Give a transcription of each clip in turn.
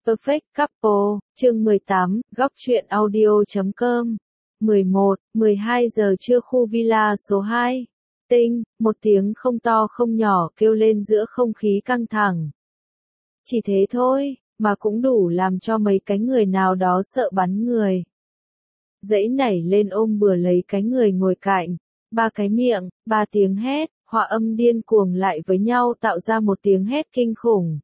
Perfect Couple, chương 18, góc truyện audio.com. 11, 12 giờ trưa khu villa số 2. Tinh, một tiếng không to không nhỏ kêu lên giữa không khí căng thẳng. Chỉ thế thôi, mà cũng đủ làm cho mấy cái người nào đó sợ bắn người. Dãy nảy lên ôm bừa lấy cái người ngồi cạnh. Ba cái miệng, ba tiếng hét, hòa âm điên cuồng lại với nhau tạo ra một tiếng hét kinh khủng.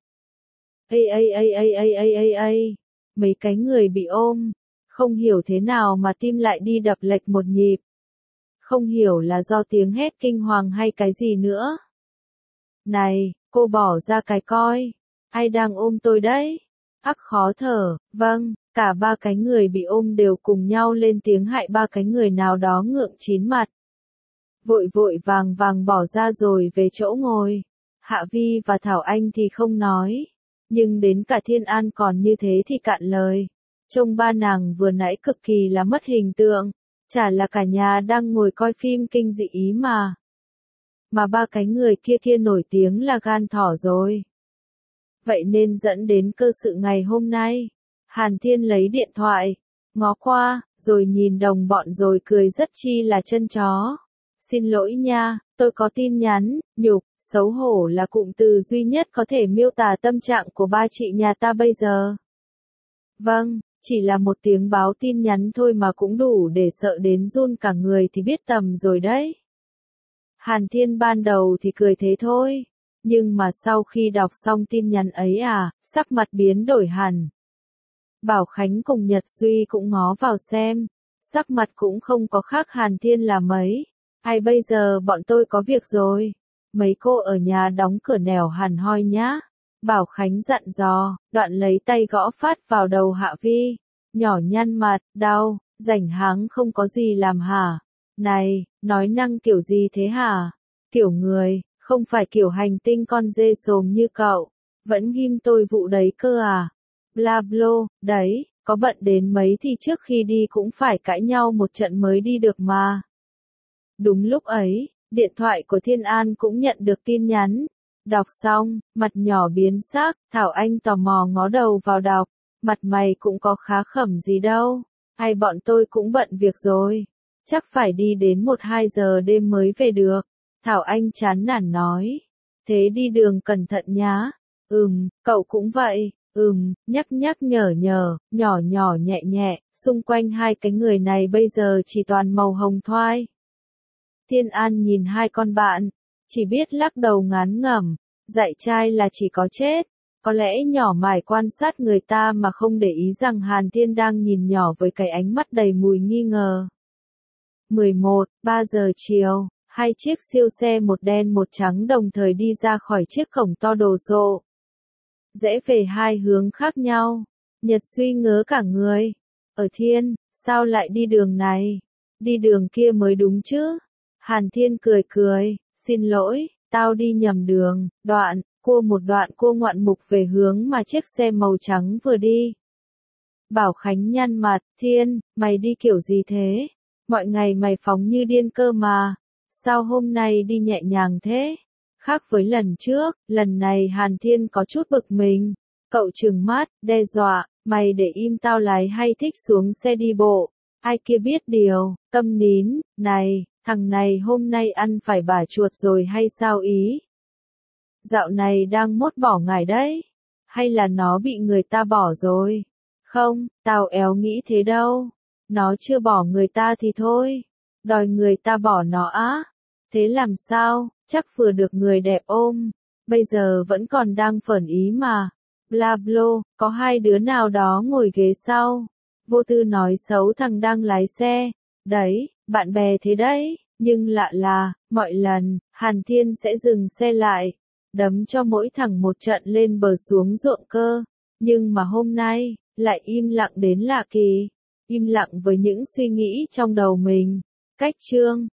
Mấy cái người bị ôm, không hiểu thế nào mà tim lại đi đập lệch một nhịp. Không hiểu là do tiếng hét kinh hoàng hay cái gì nữa. Này, cô bỏ ra cái coi, ai đang ôm tôi đấy? Ắc khó thở, vâng, cả ba cái người bị ôm đều cùng nhau lên tiếng hại ba cái người nào đó ngượng chín mặt. Vội vội vàng vàng bỏ ra rồi về chỗ ngồi. Hạ Vi và Thảo Anh thì không nói. Nhưng đến cả Thiên An còn như thế thì cạn lời. Trông ba nàng vừa nãy cực kỳ là mất hình tượng. Chả là cả nhà đang ngồi coi phim kinh dị ý mà. Mà ba cái người kia nổi tiếng là gan thỏ rồi. Vậy nên dẫn đến cơ sự ngày hôm nay. Hàn Thiên lấy điện thoại, ngó qua, rồi nhìn đồng bọn rồi cười rất chi là chân chó. Xin lỗi nha, tôi có tin nhắn, nhục, xấu hổ là cụm từ duy nhất có thể miêu tả tâm trạng của ba chị nhà ta bây giờ. Vâng, chỉ là một tiếng báo tin nhắn thôi mà cũng đủ để sợ đến run cả người thì biết tầm rồi đấy. Hàn Thiên ban đầu thì cười thế thôi, nhưng mà sau khi đọc xong tin nhắn ấy sắc mặt biến đổi hẳn. Bảo Khánh cùng Nhật Duy cũng ngó vào xem, sắc mặt cũng không có khác Hàn Thiên là mấy. Ai bây giờ bọn tôi có việc rồi. Mấy cô ở nhà đóng cửa nẻo hẳn hoi nhá. Bảo Khánh dặn dò, đoạn lấy tay gõ phát vào đầu Hạ Vi. Nhỏ nhăn mặt, đau, rảnh háng không có gì làm hả? Này, nói năng kiểu gì thế hả? Kiểu người, không phải kiểu hành tinh con dê xồm như cậu. Vẫn ghim tôi vụ đấy cơ à? Bla blo, đấy, có bận đến mấy thì trước khi đi cũng phải cãi nhau một trận mới đi được mà. Đúng lúc ấy, điện thoại của Thiên An cũng nhận được tin nhắn. Đọc xong, mặt nhỏ biến sắc, Thảo Anh tò mò ngó đầu vào đọc. Mặt mày cũng có khá khẩm gì đâu. Ai bọn tôi cũng bận việc rồi. Chắc phải đi đến 1-2 giờ đêm mới về được. Thảo Anh chán nản nói. Thế đi đường cẩn thận nhá. Cậu cũng vậy. Nhắc nhở, nhỏ nhẹ nhẹ, xung quanh hai cái người này bây giờ chỉ toàn màu hồng thoai. Thiên An nhìn hai con bạn, chỉ biết lắc đầu ngán ngẩm, dạy trai là chỉ có chết. Có lẽ nhỏ mải quan sát người ta mà không để ý rằng Hàn Thiên đang nhìn nhỏ với cái ánh mắt đầy mùi nghi ngờ. 3 giờ chiều, hai chiếc siêu xe một đen một trắng đồng thời đi ra khỏi chiếc cổng to đồ sộ. Rẽ về hai hướng khác nhau. Nhật Duy ngớ cả người. Ở Thiên, sao lại đi đường này? Đi đường kia mới đúng chứ? Hàn Thiên cười, xin lỗi, tao đi nhầm đường, một đoạn cua ngoạn mục về hướng mà chiếc xe màu trắng vừa đi. Bảo Khánh nhăn mặt, Thiên, mày đi kiểu gì thế? Mọi ngày mày phóng như điên cơ mà, sao hôm nay đi nhẹ nhàng thế? Khác với lần trước, lần này Hàn Thiên có chút bực mình. Cậu trừng mắt, đe dọa, mày để im tao lái hay thích xuống xe đi bộ? Ai kia biết điều, câm nín, này, thằng này hôm nay ăn phải bả chuột rồi hay sao ý? Dạo này đang mốt bỏ ngải đấy, hay là nó bị người ta bỏ rồi? Không, tao éo nghĩ thế đâu. Nó chưa bỏ người ta thì thôi, đòi người ta bỏ nó á. Thế làm sao, chắc vừa được người đẹp ôm, bây giờ vẫn còn đang phởn ý mà. Bla blo, có hai đứa nào đó ngồi ghế sau. Vô tư nói xấu thằng đang lái xe. Đấy, bạn bè thế đấy, nhưng lạ là, mọi lần, Hàn Thiên sẽ dừng xe lại, đấm cho mỗi thằng một trận lên bờ xuống ruộng cơ. Nhưng mà hôm nay, lại im lặng đến lạ kỳ. Im lặng với những suy nghĩ trong đầu mình. Cách chương